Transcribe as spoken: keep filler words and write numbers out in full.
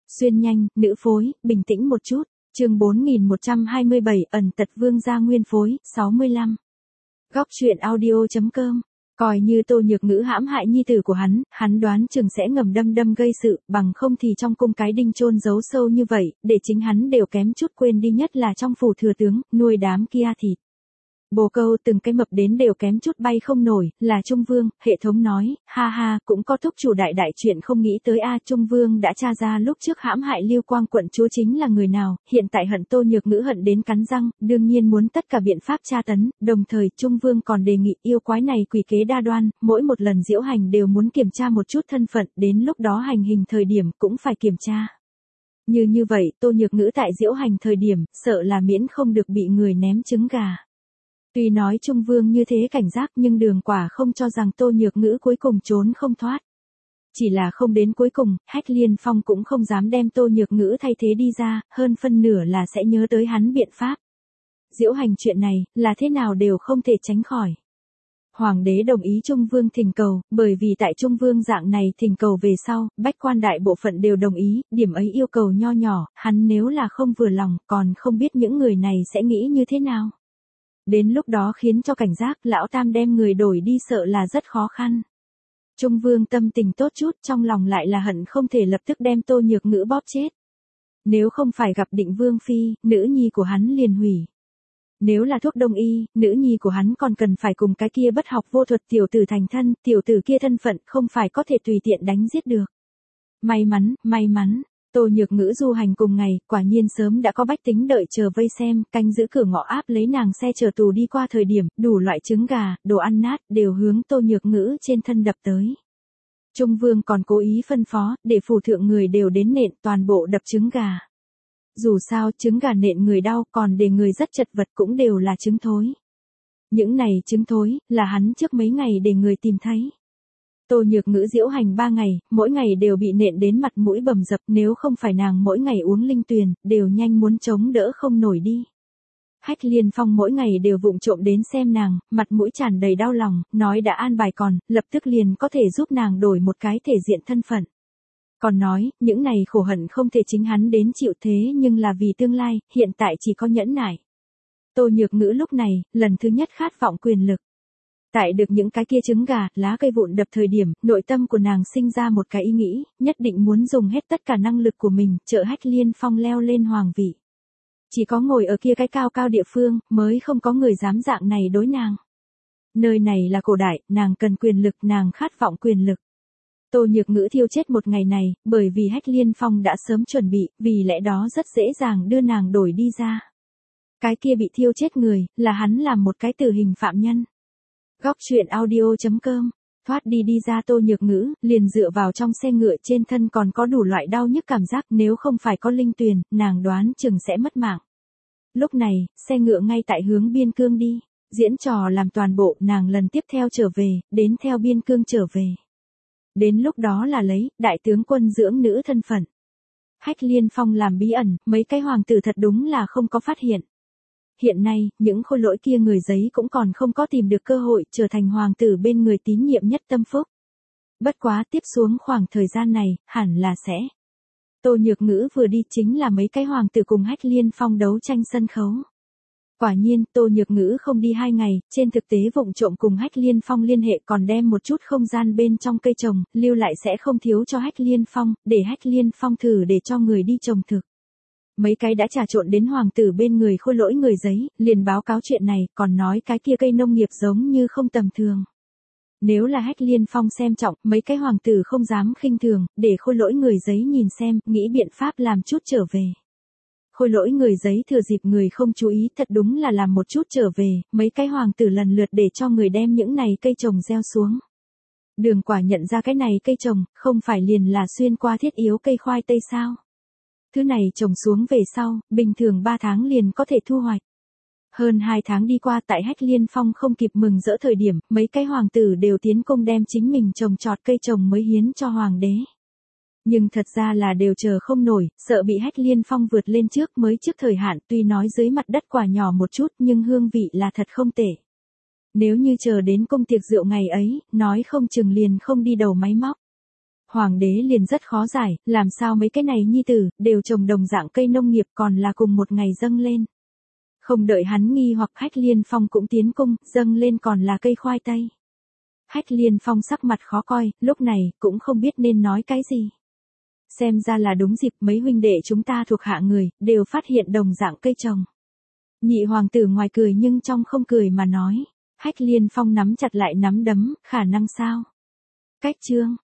Xuyên nhanh, nữ phối, bình tĩnh một chút. Chương bốn nghìn một trăm hai mươi bảy, ẩn tật vương gia nguyên phối, sáu mươi lăm. Góc truyện audio chấm com. Coi như Tô Nhược Ngữ hãm hại nhi tử của hắn, hắn đoán chừng sẽ ngầm đâm đâm gây sự, bằng không thì trong cung cái đinh chôn giấu sâu như vậy, để chính hắn đều kém chút quên đi, nhất là trong phủ thừa tướng, nuôi đám kia thịt bồ câu từng cái mập đến đều kém chút bay không nổi, là Trung Vương. Hệ thống nói, ha ha, cũng có thúc chủ đại đại chuyện không nghĩ tới a. Trung Vương đã tra ra lúc trước hãm hại Lưu Quang quận chúa chính là người nào, hiện tại hận Tô Nhược Ngữ hận đến cắn răng, đương nhiên muốn tất cả biện pháp tra tấn, đồng thời Trung Vương còn đề nghị yêu quái này quỷ kế đa đoan, mỗi một lần diễu hành đều muốn kiểm tra một chút thân phận, đến lúc đó hành hình thời điểm cũng phải kiểm tra. Như như vậy, Tô Nhược Ngữ tại diễu hành thời điểm, sợ là miễn không được bị người ném trứng gà. Tuy nói Trung Vương như thế cảnh giác, nhưng Đường Quả không cho rằng Tô Nhược Ngữ cuối cùng trốn không thoát. Chỉ là không đến cuối cùng, Hách Liên Phong cũng không dám đem Tô Nhược Ngữ thay thế đi ra, hơn phân nửa là sẽ nhớ tới hắn biện pháp. Diễu hành chuyện này, là thế nào đều không thể tránh khỏi. Hoàng đế đồng ý Trung Vương thỉnh cầu, bởi vì tại Trung Vương dạng này thỉnh cầu về sau, bách quan đại bộ phận đều đồng ý, điểm ấy yêu cầu nho nhỏ, hắn nếu là không vừa lòng, còn không biết những người này sẽ nghĩ như thế nào. Đến lúc đó khiến cho cảnh giác, lão tam đem người đổi đi sợ là rất khó khăn. Trung Vương tâm tình tốt chút, trong lòng lại là hận không thể lập tức đem Tô Nhược Ngữ bóp chết. Nếu không phải gặp Định Vương phi, nữ nhi của hắn liền hủy. Nếu là thuốc đông y, nữ nhi của hắn còn cần phải cùng cái kia bất học vô thuật tiểu tử thành thân, tiểu tử kia thân phận không phải có thể tùy tiện đánh giết được. May mắn, may mắn. Tô Nhược Ngữ du hành cùng ngày, quả nhiên sớm đã có bách tính đợi chờ vây xem, canh giữ cửa ngõ áp lấy nàng xe chở tù đi qua thời điểm, đủ loại trứng gà, đồ ăn nát, đều hướng Tô Nhược Ngữ trên thân đập tới. Trung Vương còn cố ý phân phó, để phủ thượng người đều đến nện toàn bộ đập trứng gà. Dù sao, trứng gà nện người đau, còn để người rất chật vật cũng đều là trứng thối. Những này trứng thối, là hắn trước mấy ngày để người tìm thấy. Tô Nhược Ngữ diễu hành ba ngày, mỗi ngày đều bị nện đến mặt mũi bầm dập, nếu không phải nàng mỗi ngày uống linh tuyền, đều nhanh muốn chống đỡ không nổi đi. Hách Liên Phong mỗi ngày đều vụng trộm đến xem nàng, mặt mũi tràn đầy đau lòng, nói đã an bài còn, lập tức liền có thể giúp nàng đổi một cái thể diện thân phận. Còn nói, những này khổ hận không thể chính hắn đến chịu thế nhưng là vì tương lai, hiện tại chỉ có nhẫn nại. Tô Nhược Ngữ lúc này, lần thứ nhất khát vọng quyền lực. Tại được những cái kia trứng gà, lá cây vụn đập thời điểm, nội tâm của nàng sinh ra một cái ý nghĩ, nhất định muốn dùng hết tất cả năng lực của mình, trợ Hách Liên Phong leo lên hoàng vị. Chỉ có ngồi ở kia cái cao cao địa phương, mới không có người dám dạng này đối nàng. Nơi này là cổ đại, nàng cần quyền lực, nàng khát vọng quyền lực. Tô Nhược Ngữ thiêu chết một ngày này, bởi vì Hách Liên Phong đã sớm chuẩn bị, vì lẽ đó rất dễ dàng đưa nàng đổi đi ra. Cái kia bị thiêu chết người, là hắn làm một cái tử hình phạm nhân. Góc truyện audio chấm com. Thoát đi đi ra Tô Nhược Ngữ, liền dựa vào trong xe ngựa, trên thân còn có đủ loại đau nhức cảm giác, nếu không phải có linh tuyền, nàng đoán chừng sẽ mất mạng. Lúc này, xe ngựa ngay tại hướng biên cương đi, diễn trò làm toàn bộ, nàng lần tiếp theo trở về, đến theo biên cương trở về. Đến lúc đó là lấy, đại tướng quân dưỡng nữ thân phận. Hách Liên Phong làm bí ẩn, mấy cái hoàng tử thật đúng là không có phát hiện. Hiện nay, những khôi lỗi kia người giấy cũng còn không có tìm được cơ hội trở thành hoàng tử bên người tín nhiệm nhất tâm phúc. Bất quá tiếp xuống khoảng thời gian này, hẳn là sẽ. Tô Nhược Ngữ vừa đi chính là mấy cái hoàng tử cùng Hách Liên Phong đấu tranh sân khấu. Quả nhiên, Tô Nhược Ngữ không đi hai ngày, trên thực tế vụng trộm cùng Hách Liên Phong liên hệ còn đem một chút không gian bên trong cây trồng, lưu lại sẽ không thiếu cho Hách Liên Phong, để Hách Liên Phong thử để cho người đi trồng thực. Mấy cái đã trà trộn đến hoàng tử bên người khôi lỗi người giấy, liền báo cáo chuyện này, còn nói cái kia cây nông nghiệp giống như không tầm thường. Nếu là Hách Liên Phong xem trọng, mấy cái hoàng tử không dám khinh thường, để khôi lỗi người giấy nhìn xem, nghĩ biện pháp làm chút trở về. Khôi lỗi người giấy thừa dịp người không chú ý, thật đúng là làm một chút trở về, mấy cái hoàng tử lần lượt để cho người đem những này cây trồng gieo xuống. Đường Quả nhận ra cái này cây trồng, không phải liền là xuyên qua thiết yếu cây khoai tây sao? Thứ này trồng xuống về sau, bình thường ba tháng liền có thể thu hoạch. Hơn hai tháng đi qua, tại Hách Liên Phong không kịp mừng rỡ thời điểm, mấy cái hoàng tử đều tiến công đem chính mình trồng trọt cây trồng mới hiến cho hoàng đế. Nhưng thật ra là đều chờ không nổi, sợ bị Hách Liên Phong vượt lên trước mới trước thời hạn, tuy nói dưới mặt đất quả nhỏ một chút nhưng hương vị là thật không tệ. Nếu như chờ đến công tiệc rượu ngày ấy, nói không chừng liền không đi đầu máy móc. Hoàng đế liền rất khó giải, làm sao mấy cái này nhi tử, đều trồng đồng dạng cây nông nghiệp còn là cùng một ngày dâng lên. Không đợi hắn nghi hoặc Hách Liên Phong cũng tiến cung, dâng lên còn là cây khoai tây. Hách Liên Phong sắc mặt khó coi, lúc này, cũng không biết nên nói cái gì. Xem ra là đúng dịp mấy huynh đệ chúng ta thuộc hạ người, đều phát hiện đồng dạng cây trồng. Nhị hoàng tử ngoài cười nhưng trong không cười mà nói. Hách Liên Phong nắm chặt lại nắm đấm, khả năng sao? Cách chương.